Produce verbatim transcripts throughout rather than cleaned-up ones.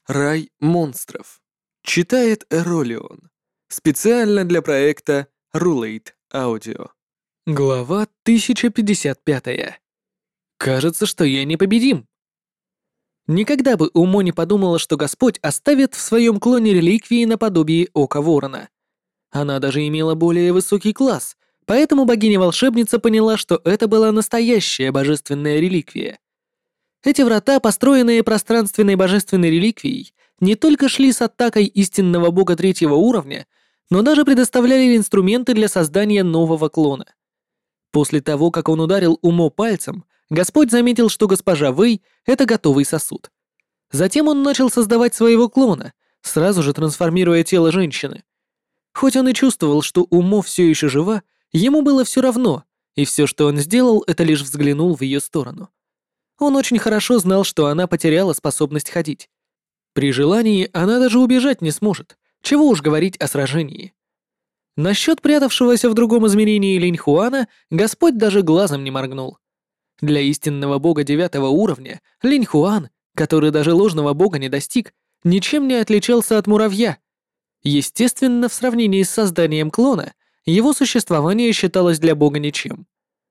Рай монстров. Читает Эролион. Специально для проекта Rulate Audio. Глава тысяча пятьдесят пять. Кажется, что я непобедим. Никогда бы Умо не подумала, что Господь оставит в своем клоне реликвии наподобие Ока Ворона. Она даже имела более высокий класс, поэтому богиня-волшебница поняла, что это была настоящая божественная реликвия. Эти врата, построенные пространственной божественной реликвией, не только шли с атакой истинного бога третьего уровня, но даже предоставляли инструменты для создания нового клона. После того, как он ударил Умо пальцем, Господь заметил, что госпожа Вэй — это готовый сосуд. Затем он начал создавать своего клона, сразу же трансформируя тело женщины. Хоть он и чувствовал, что Умо все еще жива, ему было все равно, и все, что он сделал, это лишь взглянул в ее сторону. Он очень хорошо знал, что она потеряла способность ходить. При желании она даже убежать не сможет, чего уж говорить о сражении. Насчет прятавшегося в другом измерении Линьхуана Господь даже глазом не моргнул. Для истинного бога девятого уровня Линьхуан, который даже ложного бога не достиг, ничем не отличался от муравья. Естественно, в сравнении с созданием клона, его существование считалось для бога ничем.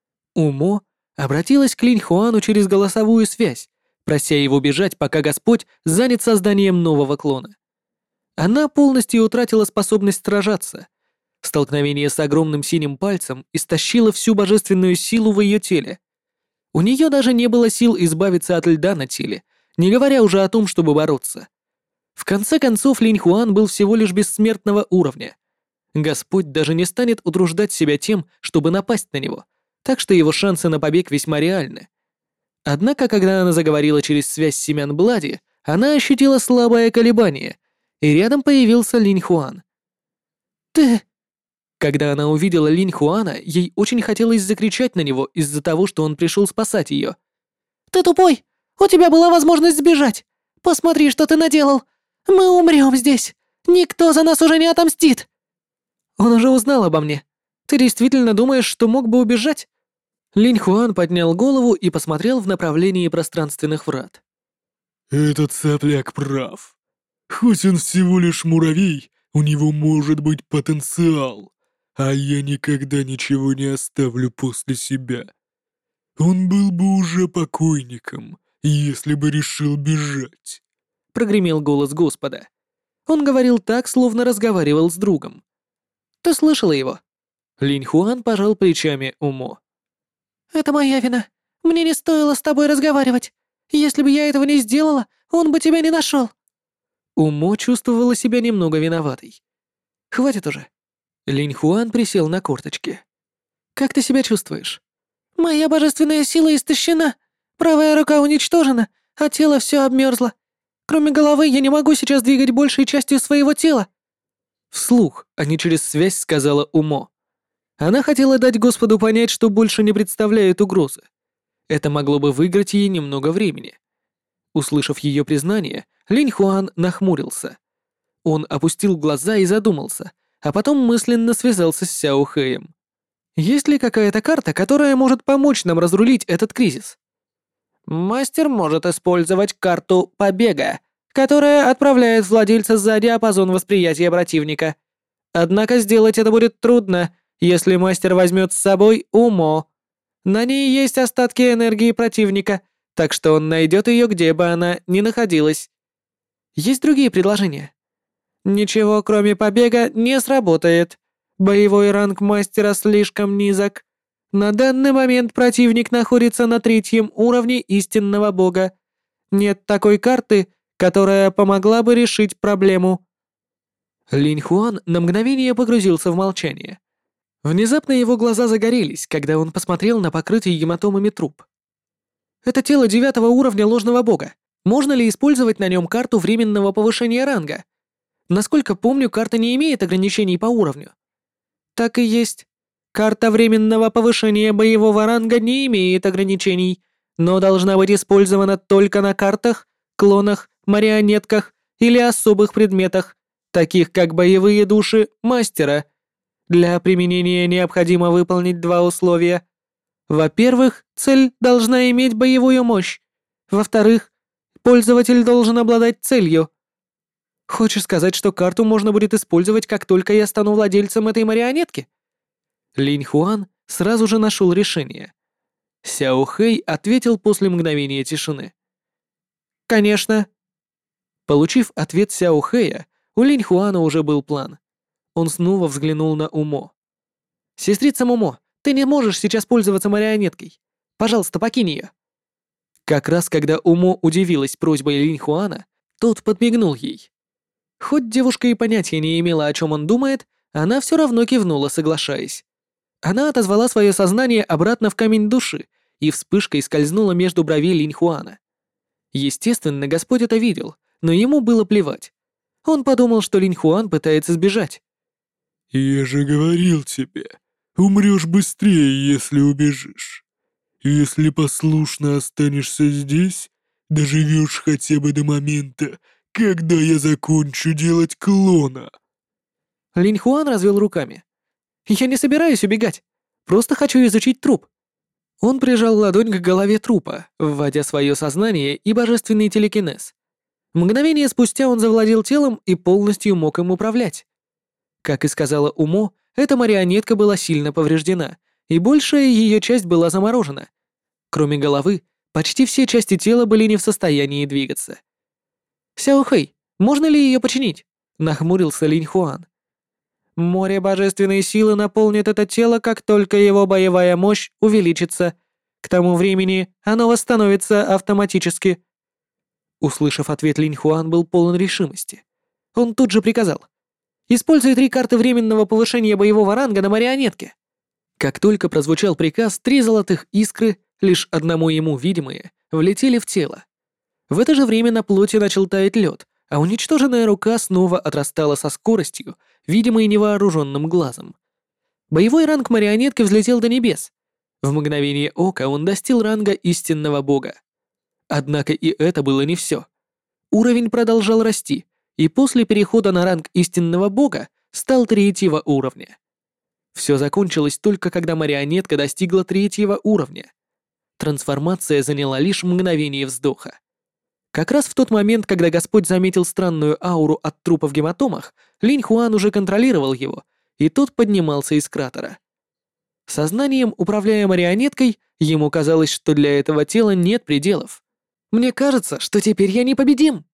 Умо обратилась к Линьхуану через голосовую связь, прося его бежать, пока Господь занят созданием нового клона. Она полностью утратила способность сражаться. Столкновение с огромным синим пальцем истощило всю божественную силу в ее теле. У нее даже не было сил избавиться от льда на теле, не говоря уже о том, чтобы бороться. В конце концов, Линьхуан был всего лишь бессмертного уровня. Господь даже не станет утруждать себя тем, чтобы напасть на него, так что его шансы на побег весьма реальны. Однако, когда она заговорила через связь семян Блади, она ощутила слабое колебание, и рядом появился Линьхуан. «Ты...» Когда она увидела Линьхуана, ей очень хотелось закричать на него из-за того, что он пришел спасать ее. «Ты тупой! У тебя была возможность сбежать! Посмотри, что ты наделал! Мы умрем здесь! Никто за нас уже не отомстит!» «Он уже узнал обо мне. Ты действительно думаешь, что мог бы убежать?» Линьхуан поднял голову и посмотрел в направлении пространственных врат. «Этот сопляк прав. Хоть он всего лишь муравей, у него может быть потенциал, а я никогда ничего не оставлю после себя. Он был бы уже покойником, если бы решил бежать», — прогремел голос Господа. Он говорил так, словно разговаривал с другом. «Ты слышала его?» Линьхуан пожал плечами Умо. «Это моя вина. Мне не стоило с тобой разговаривать. Если бы я этого не сделала, он бы тебя не нашел». Умо чувствовала себя немного виноватой. «Хватит уже». Линьхуан присел на корточки. «Как ты себя чувствуешь?» «Моя божественная сила истощена. Правая рука уничтожена, а тело все обмерзло. Кроме головы я не могу сейчас двигать большей частью своего тела». Вслух, а не через связь, сказала Умо. Она хотела дать Господу понять, что больше не представляет угрозы. Это могло бы выиграть ей немного времени. Услышав ее признание, Линьхуан нахмурился. Он опустил глаза и задумался, а потом мысленно связался с Сяо Хэем. «Есть ли какая-то карта, которая может помочь нам разрулить этот кризис?» «Мастер может использовать карту побега, которая отправляет владельца за диапазон восприятия противника. Однако сделать это будет трудно, если мастер возьмет с собой Умо. На ней есть остатки энергии противника, так что он найдет ее, где бы она ни находилась. Есть другие предложения?» «Ничего, кроме побега, не сработает. Боевой ранг мастера слишком низок. На данный момент противник находится на третьем уровне истинного бога. Нет такой карты, которая помогла бы решить проблему». Линьхуан на мгновение погрузился в молчание. Внезапно его глаза загорелись, когда он посмотрел на покрытый гематомами труп. «Это тело девятого уровня ложного бога. Можно ли использовать на нем карту временного повышения ранга? Насколько помню, карта не имеет ограничений по уровню». «Так и есть. Карта временного повышения боевого ранга не имеет ограничений, но должна быть использована только на картах, клонах, марионетках или особых предметах, таких как боевые души мастера. Для применения необходимо выполнить два условия. Во-первых, цель должна иметь боевую мощь. Во-вторых, пользователь должен обладать целью. Хочешь сказать, что карту можно будет использовать, как только я стану владельцем этой марионетки? Линь Хуан сразу же нашел решение. Сяо Хэй ответил после мгновения тишины. Конечно. Получив ответ Сяо Хэя, у Линь Хуана уже был план. Он снова взглянул на Умо. «Сестрица Момо, ты не можешь сейчас пользоваться марионеткой. Пожалуйста, покинь ее». Как раз когда Умо удивилась просьбой Линь Хуана, тот подмигнул ей. Хоть девушка и понятия не имела, о чем он думает, она все равно кивнула, соглашаясь. Она отозвала свое сознание обратно в камень души и вспышкой скользнула между бровей Линь Хуана. Естественно, Господь это видел, но ему было плевать. Он подумал, что Линь Хуан пытается сбежать. «Я же говорил тебе, умрешь быстрее, если убежишь. Если послушно останешься здесь, доживешь хотя бы до момента, когда я закончу делать клона». Линь Хуан развел руками. «Я не собираюсь убегать. Просто хочу изучить труп». Он прижал ладонь к голове трупа, вводя свое сознание и божественный телекинез. Мгновение спустя он завладел телом и полностью мог им управлять. Как и сказала Умо, эта марионетка была сильно повреждена, и большая ее часть была заморожена. Кроме головы, почти все части тела были не в состоянии двигаться. «Сяо Хэй, можно ли ее починить?» — нахмурился Линь Хуан. «Море божественной силы наполнит это тело, как только его боевая мощь увеличится. К тому времени оно восстановится автоматически». Услышав ответ, Линь Хуан был полон решимости. Он тут же приказал: «Используй три карты временного повышения боевого ранга на марионетке». Как только прозвучал приказ, три золотых искры, лишь одному ему видимые, влетели в тело. В это же время на плоти начал таять лед, а уничтоженная рука снова отрастала со скоростью, видимой невооруженным глазом. Боевой ранг марионетки взлетел до небес. В мгновение ока он достиг ранга истинного бога. Однако и это было не все. Уровень продолжал расти, и после перехода на ранг истинного бога стал третьего уровня. Все закончилось только когда марионетка достигла третьего уровня. Трансформация заняла лишь мгновение вздоха. Как раз в тот момент, когда Господь заметил странную ауру от трупа в гематомах, Линь Хуан уже контролировал его, и тот поднимался из кратера. Сознанием, управляя марионеткой, ему казалось, что для этого тела нет пределов. «Мне кажется, что теперь я непобедим!»